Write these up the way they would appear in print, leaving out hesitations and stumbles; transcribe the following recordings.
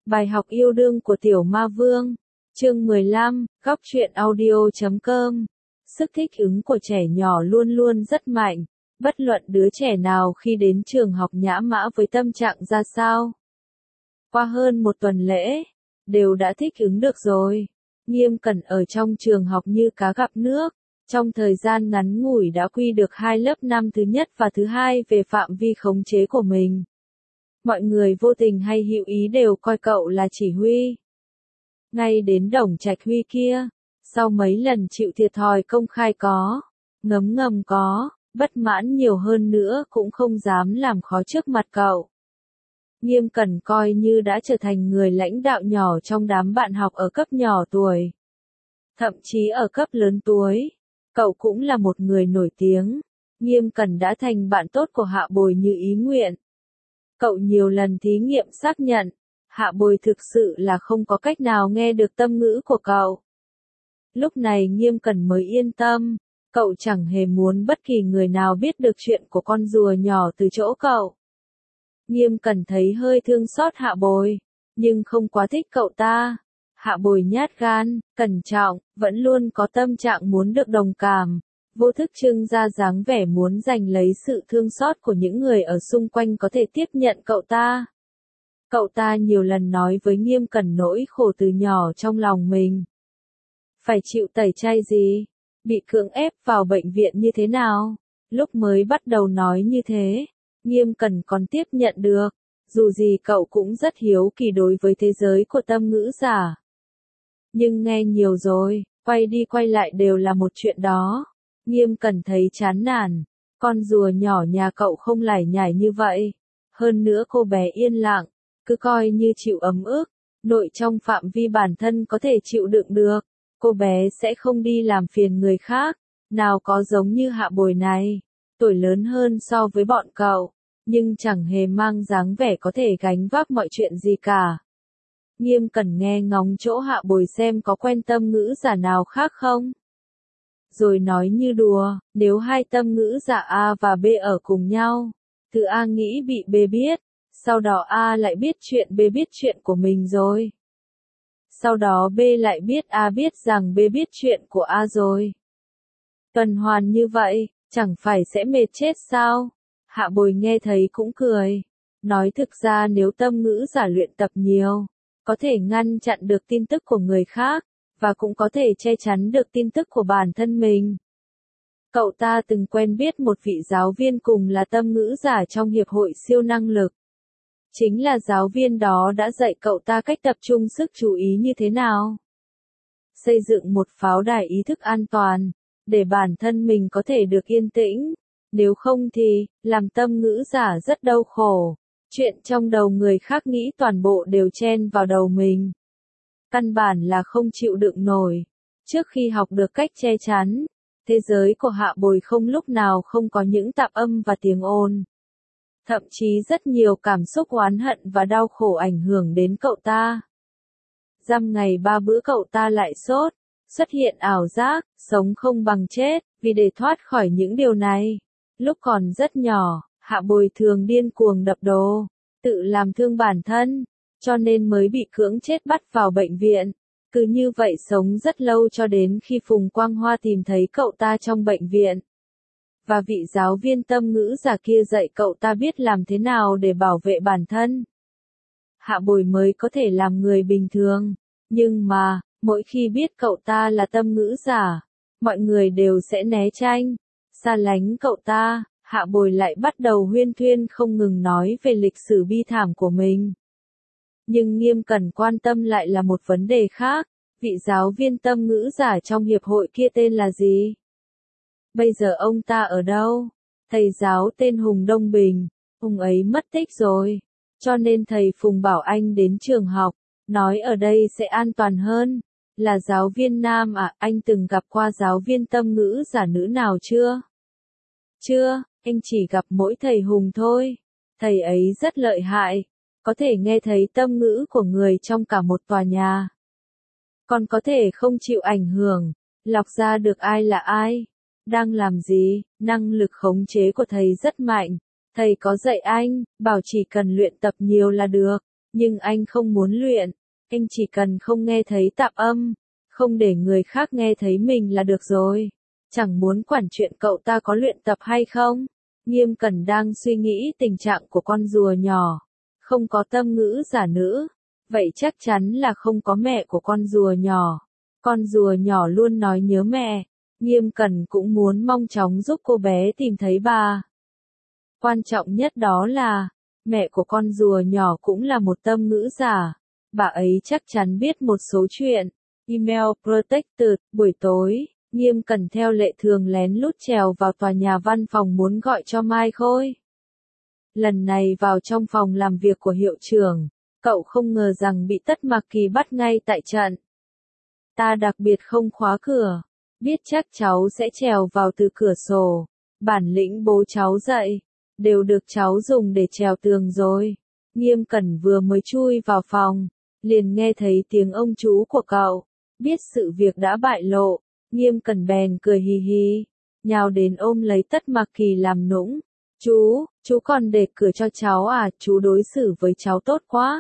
Bài học yêu đương của Tiểu Ma Vương. Chương 15, Góc truyện audio.com. Sức thích ứng của trẻ nhỏ luôn luôn rất mạnh, bất luận đứa trẻ nào khi đến trường học nhã nhã với tâm trạng ra sao. Qua hơn một tuần lễ, đều đã thích ứng được rồi. Nghiêm Cẩn ở trong trường học như cá gặp nước, trong thời gian ngắn ngủi đã quy được 2 lớp năm thứ nhất và thứ hai về phạm vi khống chế của mình. Mọi người vô tình hay hữu ý đều coi cậu là chỉ huy. Ngay đến Đồng Trạch Huy kia, sau mấy lần chịu thiệt thòi công khai có, ngấm ngầm có, bất mãn nhiều hơn nữa cũng không dám làm khó trước mặt cậu. Nghiêm Cẩn coi như đã trở thành người lãnh đạo nhỏ trong đám bạn học ở cấp nhỏ tuổi. Thậm chí ở cấp lớn tuổi, cậu cũng là một người nổi tiếng. Nghiêm Cẩn đã thành bạn tốt của Hạ Bồi như ý nguyện. Cậu nhiều lần thí nghiệm xác nhận, Hạ Bồi thực sự là không có cách nào nghe được tâm ngữ của cậu. Lúc này Nghiêm Cẩn mới yên tâm, cậu chẳng hề muốn bất kỳ người nào biết được chuyện của con rùa nhỏ từ chỗ cậu. Nghiêm Cẩn thấy hơi thương xót Hạ Bồi, nhưng không quá thích cậu ta. Hạ Bồi nhát gan, cẩn trọng, vẫn luôn có tâm trạng muốn được đồng cảm, vô thức trưng ra dáng vẻ muốn giành lấy sự thương xót của những người ở xung quanh có thể tiếp nhận cậu ta. Cậu ta nhiều lần nói với Nghiêm Cẩn nỗi khổ từ nhỏ trong lòng mình. Phải chịu tẩy chay gì? Bị cưỡng ép vào bệnh viện như thế nào? Lúc mới bắt đầu nói như thế, Nghiêm Cẩn còn tiếp nhận được, dù gì cậu cũng rất hiếu kỳ đối với thế giới của tâm ngữ giả. Nhưng nghe nhiều rồi, quay đi quay lại đều là một chuyện đó. Nghiêm Cẩn thấy chán nản, con rùa nhỏ nhà cậu không lải nhải như vậy. Hơn nữa cô bé yên lặng, cứ coi như chịu ấm ức, nội trong phạm vi bản thân có thể chịu đựng được. Cô bé sẽ không đi làm phiền người khác, nào có giống như Hạ Bồi này, tuổi lớn hơn so với bọn cậu, nhưng chẳng hề mang dáng vẻ có thể gánh vác mọi chuyện gì cả. Nghiêm Cẩn nghe ngóng chỗ Hạ Bồi xem có quen tâm ngữ giả nào khác không. Rồi nói như đùa, nếu hai tâm ngữ giả A và B ở cùng nhau, từ A nghĩ bị B biết, sau đó A lại biết chuyện B biết chuyện của mình rồi. Sau đó B lại biết A biết rằng B biết chuyện của A rồi. Tuần hoàn như vậy, chẳng phải sẽ mệt chết sao? Hạ Bồi nghe thấy cũng cười. Nói thực ra nếu tâm ngữ giả luyện tập nhiều, có thể ngăn chặn được tin tức của người khác, và cũng có thể che chắn được tin tức của bản thân mình. Cậu ta từng quen biết một vị giáo viên cùng là tâm ngữ giả trong Hiệp hội Siêu Năng Lực. Chính là giáo viên đó đã dạy cậu ta cách tập trung sức chú ý như thế nào. Xây dựng một pháo đài ý thức an toàn, để bản thân mình có thể được yên tĩnh. Nếu không thì, làm tâm ngữ giả rất đau khổ. Chuyện trong đầu người khác nghĩ toàn bộ đều chen vào đầu mình. Căn bản là không chịu đựng nổi. Trước khi học được cách che chắn, thế giới của Hạ Bồi không lúc nào không có những tạp âm và tiếng ồn. Thậm chí rất nhiều cảm xúc oán hận và đau khổ ảnh hưởng đến cậu ta. Dăm ngày 3 bữa cậu ta lại sốt, xuất hiện ảo giác, sống không bằng chết, vì để thoát khỏi những điều này. Lúc còn rất nhỏ, Hạ Bồi thường điên cuồng đập đồ, tự làm thương bản thân, cho nên mới bị cưỡng chết bắt vào bệnh viện. Cứ như vậy sống rất lâu cho đến khi Phùng Quang Hoa tìm thấy cậu ta trong bệnh viện. Và vị giáo viên tâm ngữ giả kia dạy cậu ta biết làm thế nào để bảo vệ bản thân. Hạ Bồi mới có thể làm người bình thường. Nhưng mà, mỗi khi biết cậu ta là tâm ngữ giả, mọi người đều sẽ né tránh, xa lánh cậu ta. Hạ Bồi lại bắt đầu huyên thuyên không ngừng nói về lịch sử bi thảm của mình. Nhưng Nghiêm Cẩn quan tâm lại là một vấn đề khác. Vị giáo viên tâm ngữ giả trong hiệp hội kia tên là gì? Bây giờ ông ta ở đâu? Thầy giáo tên Hùng Đông Bình, ông ấy mất tích rồi. Cho nên thầy Phùng bảo anh đến trường học, nói ở đây sẽ an toàn hơn. Là giáo viên nam à, anh từng gặp qua giáo viên tâm ngữ giả nữ nào chưa? Chưa, anh chỉ gặp mỗi thầy Hùng thôi. Thầy ấy rất lợi hại, có thể nghe thấy tâm ngữ của người trong cả một tòa nhà. Còn có thể không chịu ảnh hưởng, lọc ra được ai là ai, đang làm gì. Năng lực khống chế của thầy rất mạnh. Thầy có dạy anh, bảo chỉ cần luyện tập nhiều là được, Nhưng anh không muốn luyện, anh chỉ cần không nghe thấy tạp âm, không để người khác nghe thấy mình là được rồi. Chẳng muốn quản chuyện cậu ta có luyện tập hay không. Nghiêm Cẩn đang suy nghĩ tình trạng của con rùa nhỏ, không có tâm ngữ giả nữ, vậy chắc chắn là không có mẹ của con rùa nhỏ. Con rùa nhỏ luôn nói nhớ mẹ, Nghiêm Cẩn cũng muốn mong chóng giúp cô bé tìm thấy bà. Quan trọng nhất đó là, mẹ của con rùa nhỏ cũng là một tâm ngữ giả, bà ấy chắc chắn biết một số chuyện. Email Protected, buổi tối, Nghiêm Cẩn theo lệ thường lén lút trèo vào tòa nhà văn phòng muốn gọi cho Mai Khôi. Lần này vào trong phòng làm việc của hiệu trưởng, cậu không ngờ rằng bị Tất Mạc Kỳ bắt ngay tại trận. Ta đặc biệt không khóa cửa, biết chắc cháu sẽ trèo vào từ cửa sổ, bản lĩnh bố cháu dạy, đều được cháu dùng để trèo tường rồi. Nghiêm Cẩn vừa mới chui vào phòng, liền nghe thấy tiếng ông chú của cậu, biết sự việc đã bại lộ, Nghiêm Cẩn bèn cười hì hì, nhào đến ôm lấy Tất Mạc Kỳ làm nũng. Chú còn để cửa cho cháu à, chú đối xử với cháu tốt quá.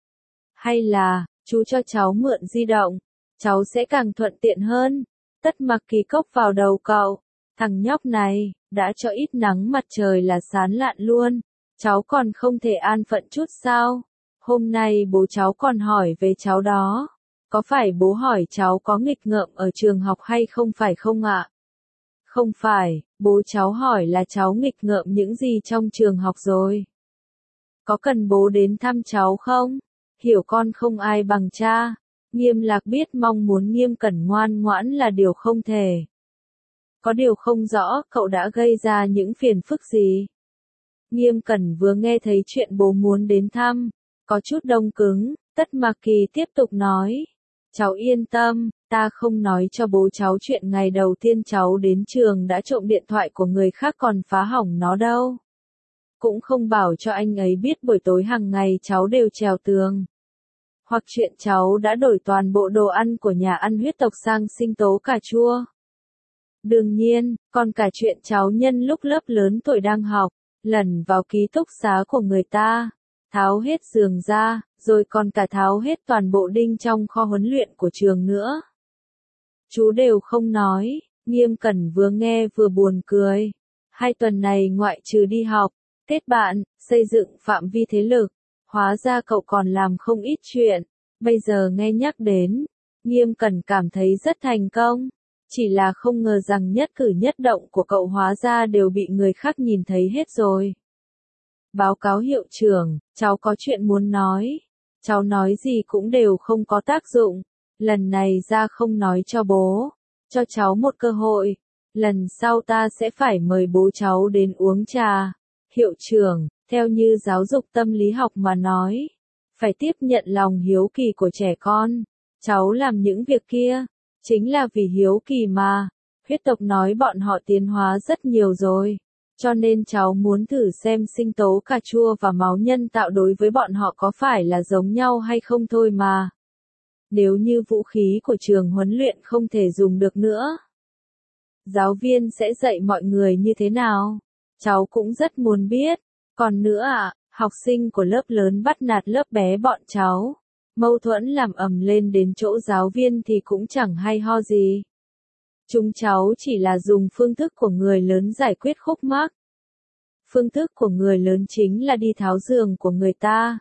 Hay là, chú cho cháu mượn di động, cháu sẽ càng thuận tiện hơn. Tất Mạc Kỳ cốc vào đầu cậu, thằng nhóc này, đã cho ít nắng mặt trời là sán lạn luôn, cháu còn không thể an phận chút sao? Hôm nay bố cháu còn hỏi về cháu đó, có phải bố hỏi cháu có nghịch ngợm ở trường học hay không phải không ạ? Không phải, bố cháu hỏi là cháu nghịch ngợm những gì trong trường học rồi. Có cần bố đến thăm cháu không? Hiểu con không ai bằng cha. Nghiêm Lạc biết mong muốn Nghiêm Cẩn ngoan ngoãn là điều không thể. Có điều không rõ cậu đã gây ra những phiền phức gì. Nghiêm Cẩn vừa nghe thấy chuyện bố muốn đến thăm, có chút đông cứng, Tất Mạc Kỳ tiếp tục nói. Cháu yên tâm, ta không nói cho bố cháu chuyện ngày đầu tiên cháu đến trường đã trộm điện thoại của người khác còn phá hỏng nó đâu. Cũng không bảo cho anh ấy biết buổi tối hàng ngày cháu đều trèo tường. Hoặc chuyện cháu đã đổi toàn bộ đồ ăn của nhà ăn huyết tộc sang sinh tố cà chua. Đương nhiên, còn cả chuyện cháu nhân lúc lớp lớn tuổi đang học, lẩn vào ký túc xá của người ta, tháo hết giường ra, rồi còn cả tháo hết toàn bộ đinh trong kho huấn luyện của trường nữa. Chú đều không nói, Nghiêm Cẩn vừa nghe vừa buồn cười. 2 tuần này ngoại trừ đi học, kết bạn, xây dựng phạm vi thế lực, hóa ra cậu còn làm không ít chuyện. Bây giờ nghe nhắc đến, Nghiêm Cẩn cảm thấy rất thành công. Chỉ là không ngờ rằng nhất cử nhất động của cậu hóa ra đều bị người khác nhìn thấy hết rồi. Báo cáo hiệu trưởng, cháu có chuyện muốn nói. Cháu nói gì cũng đều không có tác dụng. Lần này ra không nói cho bố. Cho cháu một cơ hội. Lần sau ta sẽ phải mời bố cháu đến uống trà. Hiệu trưởng, theo như giáo dục tâm lý học mà nói, phải tiếp nhận lòng hiếu kỳ của trẻ con. Cháu làm những việc kia, chính là vì hiếu kỳ mà. Huyết tộc nói bọn họ tiến hóa rất nhiều rồi. Cho nên cháu muốn thử xem sinh tố cà chua và máu nhân tạo đối với bọn họ có phải là giống nhau hay không thôi mà. Nếu như vũ khí của trường huấn luyện không thể dùng được nữa, giáo viên sẽ dạy mọi người như thế nào? Cháu cũng rất muốn biết. Còn nữa ạ, học sinh của lớp lớn bắt nạt lớp bé bọn cháu. Mâu thuẫn làm ầm lên đến chỗ giáo viên thì cũng chẳng hay ho gì. Chúng cháu chỉ là dùng phương thức của người lớn giải quyết khúc mắc. Phương thức của người lớn chính là đi tháo giường của người ta.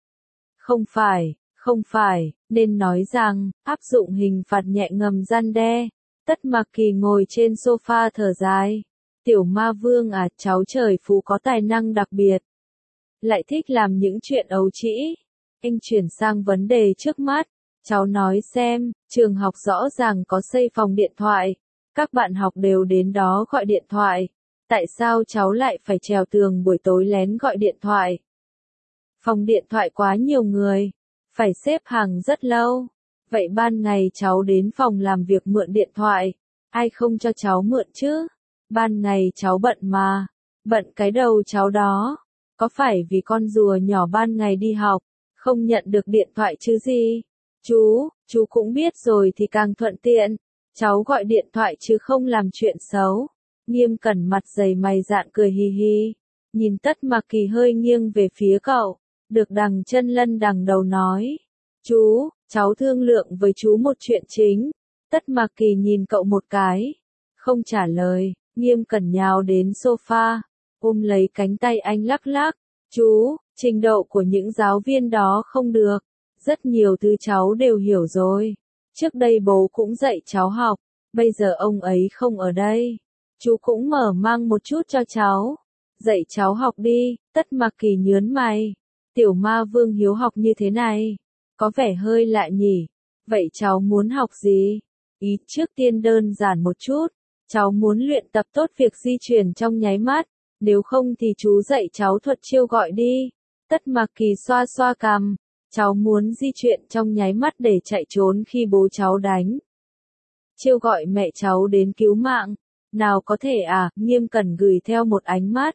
Không phải, nên nói rằng, áp dụng hình phạt nhẹ ngầm răn đe. Tất Mạc Kỳ ngồi trên sofa thở dài. Tiểu ma vương à, cháu trời phú có tài năng đặc biệt. Lại thích làm những chuyện ấu trĩ. Anh chuyển sang vấn đề trước mắt. Cháu nói xem, trường học rõ ràng có xây phòng điện thoại. Các bạn học đều đến đó gọi điện thoại. Tại sao cháu lại phải trèo tường buổi tối lén gọi điện thoại? Phòng điện thoại quá nhiều người. Phải xếp hàng rất lâu. Vậy ban ngày cháu đến phòng làm việc mượn điện thoại. Ai không cho cháu mượn chứ? Ban ngày cháu bận mà. Bận cái đầu cháu đó. Có phải vì con rùa nhỏ ban ngày đi học, không nhận được điện thoại chứ gì? Chú cũng biết rồi thì càng thuận tiện. Cháu gọi điện thoại chứ không làm chuyện xấu. Nghiêm Cẩn mặt dày mày dạn cười hì hì. Nhìn Tất Mạc Kỳ hơi nghiêng về phía cậu. Được đằng chân lân đằng đầu nói. Chú, cháu thương lượng với chú một chuyện chính. Tất Mạc Kỳ nhìn cậu một cái. Không trả lời, Nghiêm Cẩn nhào đến sofa, ôm lấy cánh tay anh lắc lắc. Chú, trình độ của những giáo viên đó không được. Rất nhiều thứ cháu đều hiểu rồi. Trước đây bố cũng dạy cháu học, bây giờ ông ấy không ở đây. Chú cũng mở mang một chút cho cháu. Dạy cháu học đi, Tất Mạc Kỳ nhớn mày. Tiểu Ma Vương hiếu học như thế này, có vẻ hơi lạ nhỉ. Vậy cháu muốn học gì? Ý trước tiên đơn giản một chút. Cháu muốn luyện tập tốt việc di chuyển trong nháy mắt. Nếu không thì chú dạy cháu thuật chiêu gọi đi. Tất Mạc Kỳ xoa xoa cằm. Cháu muốn di chuyển trong nháy mắt để chạy trốn khi bố cháu đánh. Chiêu gọi mẹ cháu đến cứu mạng. Nào có thể à, Nghiêm Cẩn gửi theo một ánh mắt.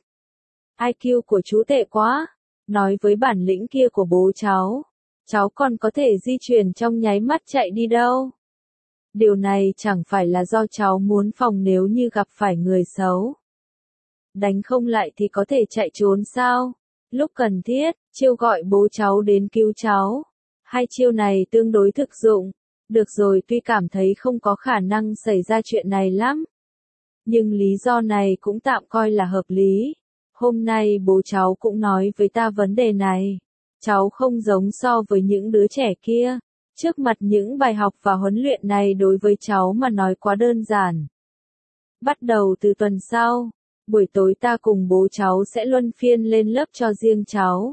IQ của chú tệ quá. Nói với bản lĩnh kia của bố cháu còn có thể di chuyển trong nháy mắt chạy đi đâu. Điều này chẳng phải là do cháu muốn phòng nếu như gặp phải người xấu. Đánh không lại thì có thể chạy trốn sao? Lúc cần thiết, chiêu gọi bố cháu đến cứu cháu. Hai chiêu này tương đối thực dụng. Được rồi, tuy cảm thấy không có khả năng xảy ra chuyện này lắm. Nhưng lý do này cũng tạm coi là hợp lý. Hôm nay bố cháu cũng nói với ta vấn đề này. Cháu không giống so với những đứa trẻ kia. Trước mặt những bài học và huấn luyện này đối với cháu mà nói quá đơn giản. Bắt đầu từ tuần sau, buổi tối ta cùng bố cháu sẽ luân phiên lên lớp cho riêng cháu.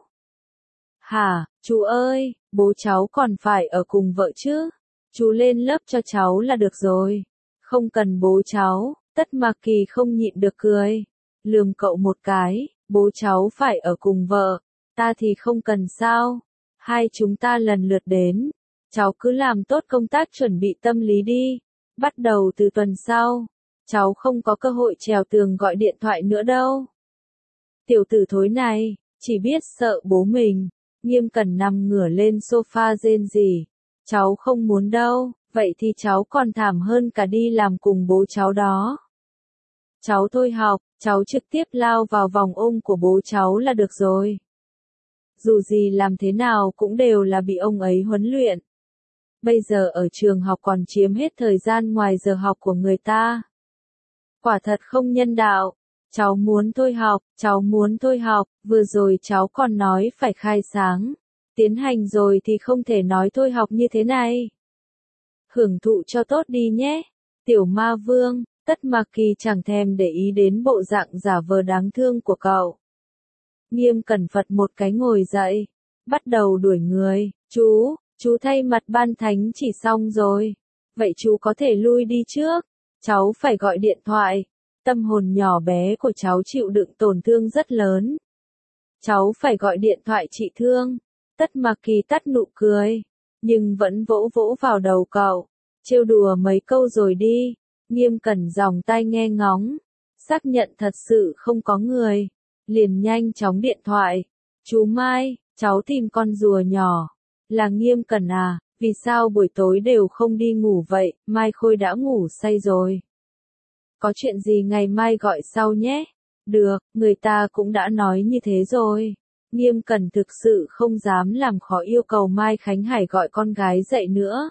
Hả, chú ơi, bố cháu còn phải ở cùng vợ chứ? Chú lên lớp cho cháu là được rồi. Không cần bố cháu, Tất Mạc Kỳ không nhịn được cười. Lườm cậu một cái, bố cháu phải ở cùng vợ. Ta thì không cần sao. Hai chúng ta lần lượt đến. Cháu cứ làm tốt công tác chuẩn bị tâm lý đi. Bắt đầu từ tuần sau, cháu không có cơ hội trèo tường gọi điện thoại nữa đâu. Tiểu tử thối này, chỉ biết sợ bố mình. Nghiêm Cẩn nằm ngửa lên sofa rên rỉ. Cháu không muốn đâu, vậy thì cháu còn thảm hơn cả đi làm cùng bố cháu đó. Cháu thôi học, cháu trực tiếp lao vào vòng ôm của bố cháu là được rồi. Dù gì làm thế nào cũng đều là bị ông ấy huấn luyện. Bây giờ ở trường học còn chiếm hết thời gian ngoài giờ học của người ta. Quả thật không nhân đạo. Cháu muốn thôi học, vừa rồi cháu còn nói phải khai sáng. Tiến hành rồi thì không thể nói thôi học như thế này. Hưởng thụ cho tốt đi nhé. Tiểu Ma Vương, Tất Mạc Kỳ chẳng thèm để ý đến bộ dạng giả vờ đáng thương của cậu. Nghiêm Cẩn phật một cái ngồi dậy. Bắt đầu đuổi người. Chú thay mặt ban thánh chỉ xong rồi. Vậy chú có thể lui đi trước. Cháu phải gọi điện thoại. Tâm hồn nhỏ bé của cháu chịu đựng tổn thương rất lớn. Cháu phải gọi điện thoại trị thương. Tất Mạc Kỳ tắt nụ cười. Nhưng vẫn vỗ vỗ vào đầu cậu. Trêu đùa mấy câu rồi đi. Nghiêm Cẩn dòng tai nghe ngóng. Xác nhận thật sự không có người. Liền nhanh chóng điện thoại. Chú Mai, cháu tìm con rùa nhỏ. Là Nghiêm Cẩn à, vì sao buổi tối đều không đi ngủ vậy, Mai Khôi đã ngủ say rồi. Có chuyện gì ngày mai gọi sau nhé. Được, người ta cũng đã nói như thế rồi. Nghiêm Cẩn thực sự không dám làm khó yêu cầu Mai Khánh Hải gọi con gái dậy nữa.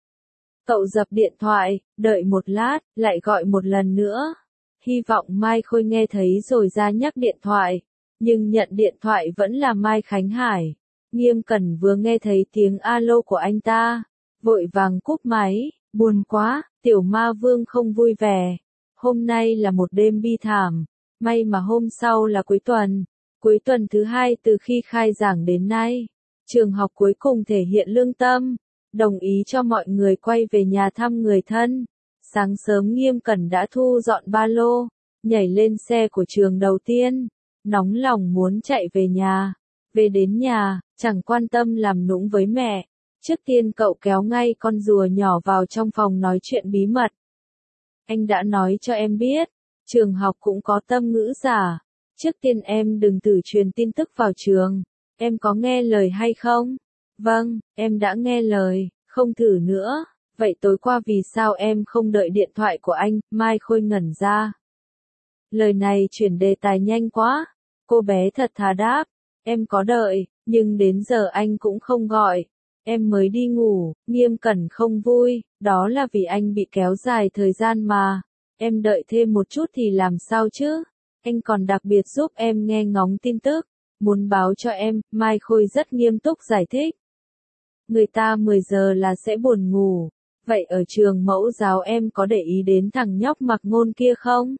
Cậu dập điện thoại, đợi một lát, lại gọi một lần nữa. Hy vọng Mai Khôi nghe thấy rồi ra nhắc điện thoại. Nhưng nhận điện thoại vẫn là Mai Khánh Hải. Nghiêm Cẩn vừa nghe thấy tiếng alo của anh ta. Vội vàng cúp máy, buồn quá, Tiểu Ma Vương không vui vẻ. Hôm nay là một đêm bi thảm. May mà hôm sau là cuối tuần. Cuối tuần thứ hai từ khi khai giảng đến nay. Trường học cuối cùng thể hiện lương tâm. Đồng ý cho mọi người quay về nhà thăm người thân. Sáng sớm Nghiêm Cẩn đã thu dọn ba lô. Nhảy lên xe của trường đầu tiên. Nóng lòng muốn chạy về nhà. Về đến nhà, chẳng quan tâm làm nũng với mẹ. Trước tiên cậu kéo ngay con rùa nhỏ vào trong phòng nói chuyện bí mật. Anh đã nói cho em biết, trường học cũng có tâm ngữ giả. Trước tiên em đừng thử truyền tin tức vào trường. Em có nghe lời hay không? Vâng, em đã nghe lời, không thử nữa. Vậy tối qua vì sao em không đợi điện thoại của anh? Mai Khôi ngẩn ra. Lời này chuyển đề tài nhanh quá. Cô bé thật thà đáp. Em có đợi, Nhưng đến giờ anh cũng không gọi. Em mới đi ngủ, Nghiêm Cẩn không vui, đó là vì anh bị kéo dài thời gian mà. Em đợi thêm một chút thì làm sao chứ? Anh còn đặc biệt giúp em nghe ngóng tin tức. Muốn báo cho em, Mai Khôi rất nghiêm túc giải thích. Người ta 10 giờ là sẽ buồn ngủ. Vậy ở trường mẫu giáo em có để ý đến thằng nhóc mặc ngôn kia không?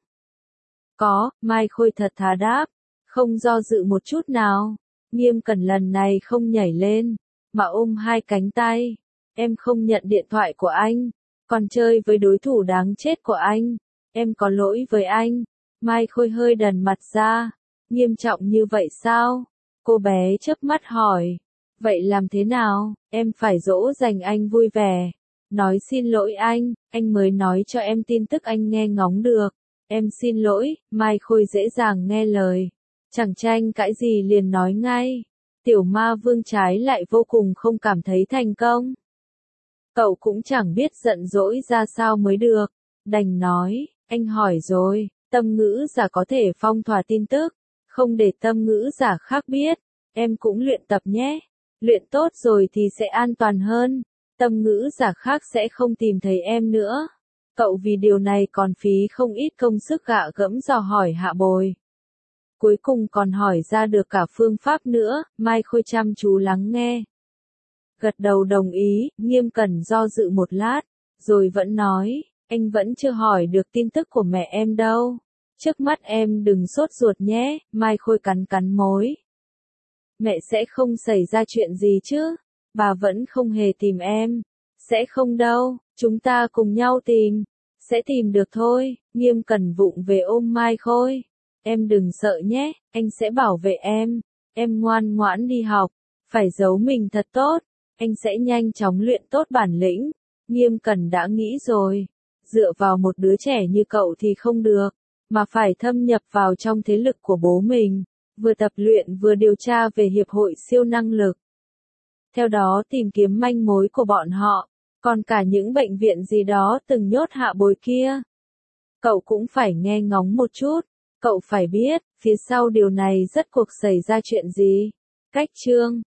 Có, Mai Khôi thật thà đáp. Không do dự một chút nào. Nghiêm Cẩn lần này không nhảy lên, mà ôm hai cánh tay. Em không nhận điện thoại của anh, còn chơi với đối thủ đáng chết của anh. Em có lỗi với anh. Mai Khôi hơi đần mặt ra. Nghiêm trọng như vậy sao? Cô bé chớp mắt hỏi. Vậy làm thế nào? Em phải dỗ dành anh vui vẻ. Nói xin lỗi anh mới nói cho em tin tức anh nghe ngóng được. Em xin lỗi, Mai Khôi dễ dàng nghe lời. Chẳng tranh cãi gì liền nói ngay. Tiểu ma vương trái lại vô cùng không cảm thấy thành công. Cậu cũng chẳng biết giận dỗi ra sao mới được. Đành nói, anh hỏi rồi, tâm ngữ giả có thể phong tỏa tin tức, không để tâm ngữ giả khác biết. Em cũng luyện tập nhé. Luyện tốt rồi thì sẽ an toàn hơn. Tâm ngữ giả khác sẽ không tìm thấy em nữa. Cậu vì điều này còn phí không ít công sức gạ gẫm dò hỏi Hạ Bồi. Cuối cùng còn hỏi ra được cả phương pháp nữa. Mai Khôi chăm chú lắng nghe. Gật đầu đồng ý. Nghiêm Cẩn do dự một lát, rồi vẫn nói, anh vẫn chưa hỏi được tin tức của mẹ em đâu. Trước mắt em đừng sốt ruột nhé. Mai Khôi cắn cắn môi. Mẹ sẽ không xảy ra chuyện gì chứ? Bà vẫn không hề tìm em. Sẽ không đâu, chúng ta cùng nhau tìm. Sẽ tìm được thôi. Nghiêm Cẩn vụng về ôm Mai Khôi. Em đừng sợ nhé, anh sẽ bảo vệ em. Em ngoan ngoãn đi học, phải giấu mình thật tốt. Anh sẽ nhanh chóng luyện tốt bản lĩnh. Nghiêm Cẩn đã nghĩ rồi. Dựa vào một đứa trẻ như cậu thì không được, mà phải thâm nhập vào trong thế lực của bố mình. Vừa tập luyện vừa điều tra về hiệp hội siêu năng lực. Theo đó tìm kiếm manh mối của bọn họ, còn cả những bệnh viện gì đó từng nhốt Hạ Bồi kia. Cậu cũng phải nghe ngóng một chút, cậu phải biết, phía sau điều này rốt cuộc xảy ra chuyện gì. Cách chương